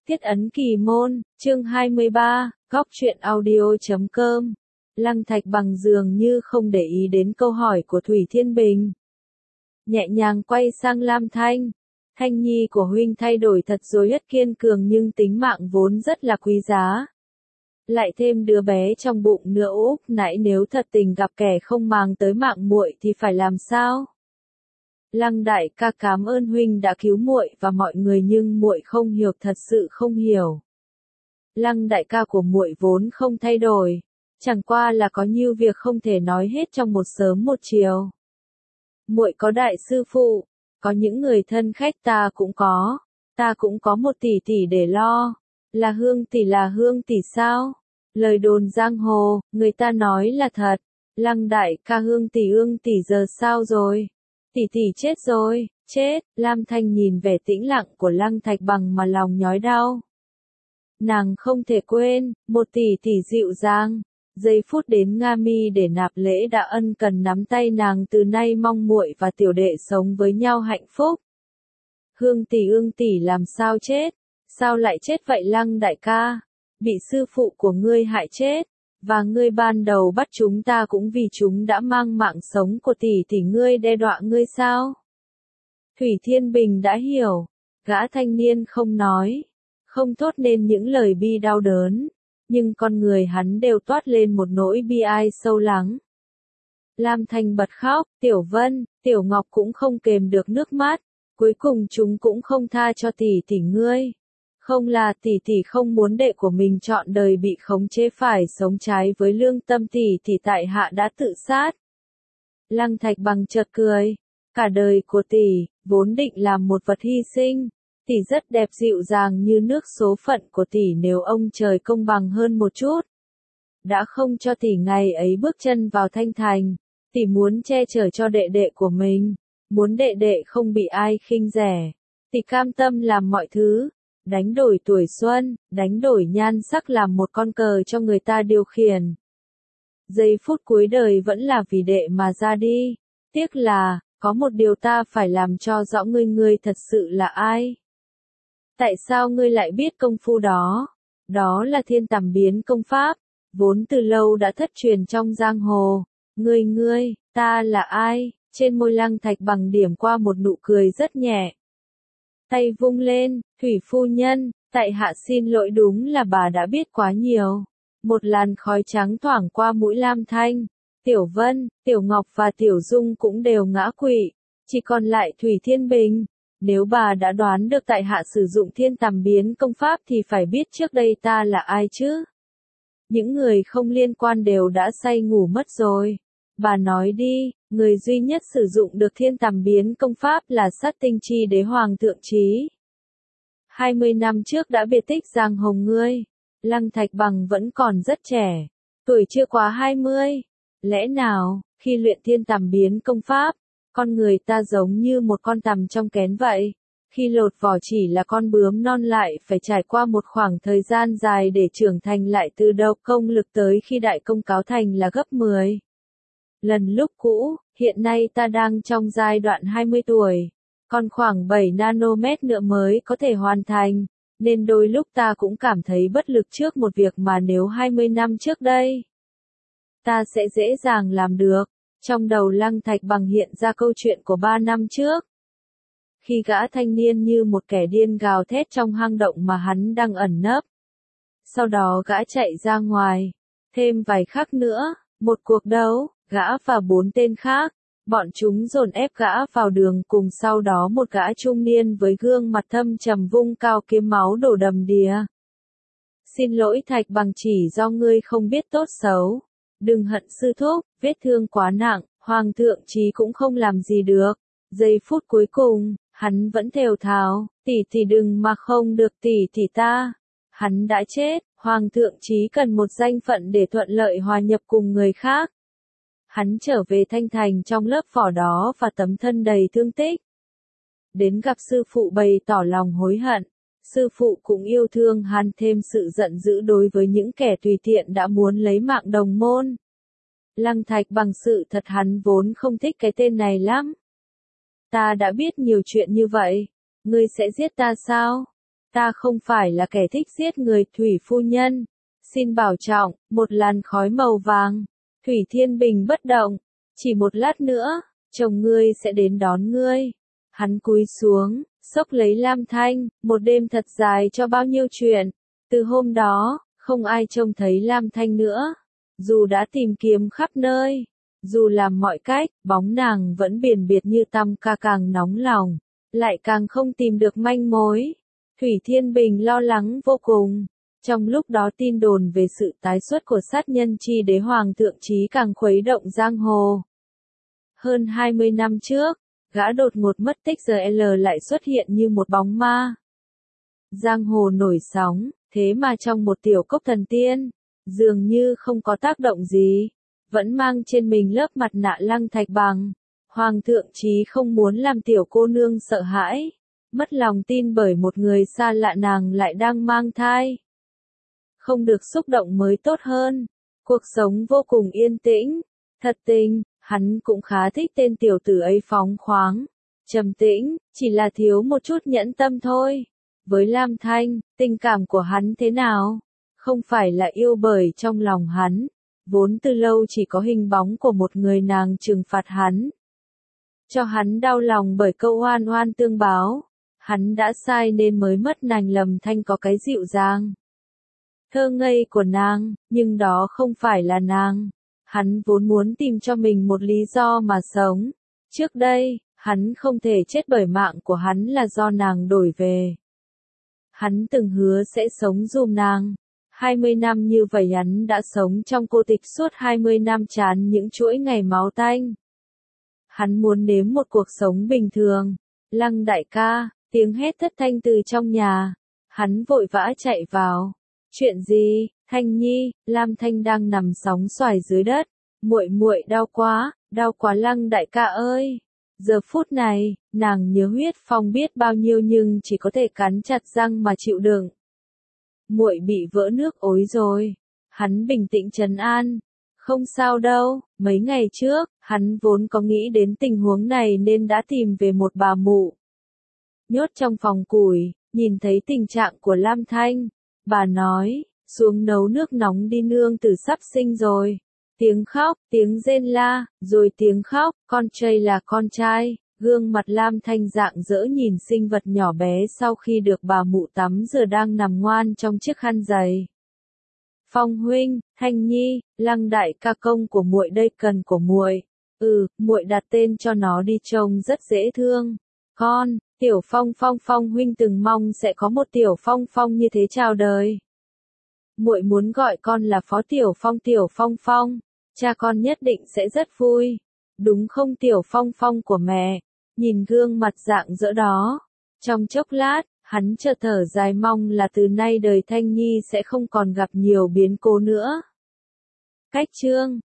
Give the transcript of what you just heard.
Tiết ấn kỳ môn, chương 23, góc truyện audio.com. Lăng Thạch Bằng dường như không để ý đến câu hỏi của Thủy Thiên Bình. Nhẹ nhàng quay sang Lam Thanh. Thanh nhi của huynh thay đổi thật rồi, rất kiên cường nhưng tính mạng vốn rất là quý giá. Lại thêm đứa bé trong bụng nữa, Úc nãy nếu thật tình gặp kẻ không màng tới mạng muội thì phải làm sao? Lăng đại ca cảm ơn huynh đã cứu muội và mọi người, nhưng muội không hiểu, thật sự không hiểu. Lăng đại ca của muội vốn không thay đổi, chẳng qua là có nhiều việc không thể nói hết trong một sớm một chiều. Muội có đại sư phụ, có những người thân khách, ta cũng có một tỷ tỷ để lo. Là Hương tỷ sao? Lời đồn giang hồ, người ta nói là thật. Lăng đại ca, Hương tỷ giờ sao rồi? Tỷ chết rồi, chết. Lam Thanh nhìn vẻ tĩnh lặng của Lăng Thạch Bằng mà lòng nhói đau. Nàng không thể quên, một tỷ dịu dàng. Giây phút đến Nga Mi để nạp lễ đã ân cần nắm tay nàng, từ nay mong muội và tiểu đệ sống với nhau hạnh phúc. Hương tỷ làm sao chết? Sao lại chết vậy Lăng đại ca? Bị sư phụ của ngươi hại chết. Và ngươi ban đầu bắt chúng ta cũng vì chúng đã mang mạng sống của tỷ ngươi đe dọa ngươi sao? Thủy Thiên Bình đã hiểu. Gã thanh niên không nói, không thốt nên những lời bi đau đớn, nhưng con người hắn đều toát lên một nỗi bi ai sâu lắng. Lam Thanh bật khóc, Tiểu Vân, Tiểu Ngọc cũng không kềm được nước mắt, cuối cùng chúng cũng không tha cho tỷ ngươi. Không là tỷ không muốn đệ của mình trọn đời bị khống chế phải sống trái với lương tâm, tỷ tại hạ đã tự sát. Lăng Thạch Bằng chợt cười, cả đời của tỷ vốn định làm một vật hy sinh. Tỷ rất đẹp, dịu dàng như nước, số phận của tỷ nếu ông trời công bằng hơn một chút, đã không cho tỷ ngày ấy bước chân vào Thanh Thành. Tỷ muốn che chở cho đệ của mình, muốn đệ không bị ai khinh rẻ. Tỷ cam tâm làm mọi thứ, đánh đổi tuổi xuân, đánh đổi nhan sắc, làm một con cờ cho người ta điều khiển. Giây phút cuối đời vẫn là vì đệ mà ra đi. Tiếc là, có một điều ta phải làm cho rõ ngươi thật sự là ai. Tại sao ngươi lại biết công phu đó? Đó là Thiên Tầm Biến công pháp, vốn từ lâu đã thất truyền trong giang hồ. Ngươi, ta là ai? Trên môi Lăng Thạch Bằng điểm qua một nụ cười rất nhẹ. Tay vung lên, Thủy phu nhân, tại hạ xin lỗi, đúng là bà đã biết quá nhiều. Một làn khói trắng thoảng qua mũi Lam Thanh. Tiểu Vân, Tiểu Ngọc và Tiểu Dung cũng đều ngã quỵ, chỉ còn lại Thủy Thiên Bình. Nếu bà đã đoán được tại hạ sử dụng Thiên Tầm Biến công pháp thì phải biết trước đây ta là ai chứ? Những người không liên quan đều đã say ngủ mất rồi. Bà nói đi, người duy nhất sử dụng được Thiên Tầm Biến công pháp là Sát Tinh Chi Đế Hoàng thượng trí. 20 năm trước đã biệt tích giang hồ ngươi. Lăng Thạch Bằng vẫn còn rất trẻ, tuổi chưa quá 20. Lẽ nào, khi luyện Thiên Tầm Biến công pháp, con người ta giống như một con tằm trong kén vậy. Khi lột vỏ chỉ là con bướm non, lại phải trải qua một khoảng thời gian dài để trưởng thành lại từ đầu, công lực tới khi đại công cáo thành là gấp 10 lần lúc cũ. Hiện nay ta đang trong giai đoạn 20 tuổi, còn khoảng 7 nanomet nữa mới có thể hoàn thành, nên đôi lúc ta cũng cảm thấy bất lực trước một việc mà nếu 20 năm trước đây, ta sẽ dễ dàng làm được. Trong đầu Lăng Thạch Bằng hiện ra câu chuyện của 3 năm trước. Khi gã thanh niên như một kẻ điên gào thét trong hang động mà hắn đang ẩn nấp. Sau đó gã chạy ra ngoài. Thêm vài khắc nữa, một cuộc đấu, gã và 4 tên khác. Bọn chúng dồn ép gã vào đường cùng, sau đó một gã trung niên với gương mặt thâm trầm vung cao kiếm, máu đổ đầm đìa. Xin lỗi Thạch Bằng, chỉ do ngươi không biết tốt xấu. Đừng hận sư thúc, vết thương quá nặng, Hoàng thượng chí cũng không làm gì được. Giây phút cuối cùng, hắn vẫn thều thào, tỷ đừng mà không được, tỷ ta. Hắn đã chết, Hoàng thượng chí cần một danh phận để thuận lợi hòa nhập cùng người khác. Hắn trở về Thanh Thành trong lớp vỏ đó và tấm thân đầy thương tích. Đến gặp sư phụ bày tỏ lòng hối hận. Sư phụ cũng yêu thương hắn, thêm sự giận dữ đối với những kẻ tùy tiện đã muốn lấy mạng đồng môn. Lăng Thạch Bằng, sự thật hắn vốn không thích cái tên này lắm. Ta đã biết nhiều chuyện như vậy. Ngươi sẽ giết ta sao? ta không phải là kẻ thích giết người, Thủy phu nhân. Xin bảo trọng, một làn khói màu vàng. Thủy Thiên Bình bất động. Chỉ một lát nữa, chồng ngươi sẽ đến đón ngươi. Hắn cúi xuống, xốc lấy Lam Thanh, một đêm thật dài cho bao nhiêu chuyện. Từ hôm đó, không ai trông thấy Lam Thanh nữa. Dù đã tìm kiếm khắp nơi, dù làm mọi cách, bóng nàng vẫn biển biệt như tăm ca, càng nóng lòng, lại càng không tìm được manh mối. Thủy Thiên Bình lo lắng vô cùng. Trong lúc đó tin đồn về sự tái xuất của sát nhân chi đế Hoàng thượng Chí càng khuấy động giang hồ. Hơn 20 năm trước, gã đột ngột mất tích giờ lại xuất hiện như một bóng ma. Giang hồ nổi sóng, thế mà trong một tiểu cốc thần tiên, dường như không có tác động gì, vẫn mang trên mình lớp mặt nạ Lăng Thạch Bằng. Hoàng thượng Chí không muốn làm tiểu cô nương sợ hãi, mất lòng tin bởi một người xa lạ, nàng lại đang mang thai. Không được xúc động mới tốt hơn. Cuộc sống vô cùng yên tĩnh. Thật tình, hắn cũng khá thích tên tiểu tử ấy, phóng khoáng, trầm tĩnh, chỉ là thiếu một chút nhẫn tâm thôi. Với Lam Thanh, tình cảm của hắn thế nào? Không phải là yêu, bởi trong lòng hắn, vốn từ lâu chỉ có hình bóng của một người, nàng trừng phạt hắn. Cho hắn đau lòng bởi câu oan oan tương báo. Hắn đã sai nên mới mất nàng. Lâm Thanh có cái dịu dàng, thơ ngây của nàng, nhưng đó không phải là nàng. Hắn vốn muốn tìm cho mình một lý do mà sống. Trước đây, hắn không thể chết bởi mạng của hắn là do nàng đổi về. Hắn từng hứa sẽ sống giùm nàng. 20 năm như vậy hắn đã sống trong cô tịch suốt 20 năm, chán những chuỗi ngày máu tanh. Hắn muốn nếm một cuộc sống bình thường. Lăng đại ca, tiếng hét thất thanh từ trong nhà. Hắn vội vã chạy vào. Chuyện gì? Thanh Nhi, Lam Thanh đang nằm sóng xoài dưới đất. Muội muội đau quá Lăng đại ca ơi. Giờ phút này, nàng nhớ huyết phong biết bao nhiêu nhưng chỉ có thể cắn chặt răng mà chịu đựng. Muội bị vỡ nước ối rồi. Hắn bình tĩnh trấn an. Không sao đâu, mấy ngày trước, hắn vốn có nghĩ đến tình huống này nên đã tìm về một bà mụ. Nhốt trong phòng củi, nhìn thấy tình trạng của Lam Thanh. Bà nói, xuống nấu nước nóng đi, nương tử sắp sinh rồi. Tiếng khóc, tiếng rên la, rồi tiếng khóc, con trai là con trai. Gương mặt Lam Thanh rạng rỡ nhìn sinh vật nhỏ bé sau khi được bà mụ tắm rửa đang nằm ngoan trong chiếc khăn giày. Phong huynh, Thanh Nhi, Lăng đại ca, công của muội đây, cần của muội. Muội đặt tên cho nó đi, trông rất dễ thương. Con, Tiểu Phong. Phong huynh từng mong sẽ có một Tiểu Phong như thế chào đời. Muội muốn gọi con là Phó Tiểu Phong. Cha con nhất định sẽ rất vui. Đúng không Tiểu Phong của mẹ? Nhìn gương mặt rạng rỡ đó, trong chốc lát, hắn chợt thở dài, mong là từ nay đời Thanh Nhi sẽ không còn gặp nhiều biến cố nữa. Cách chương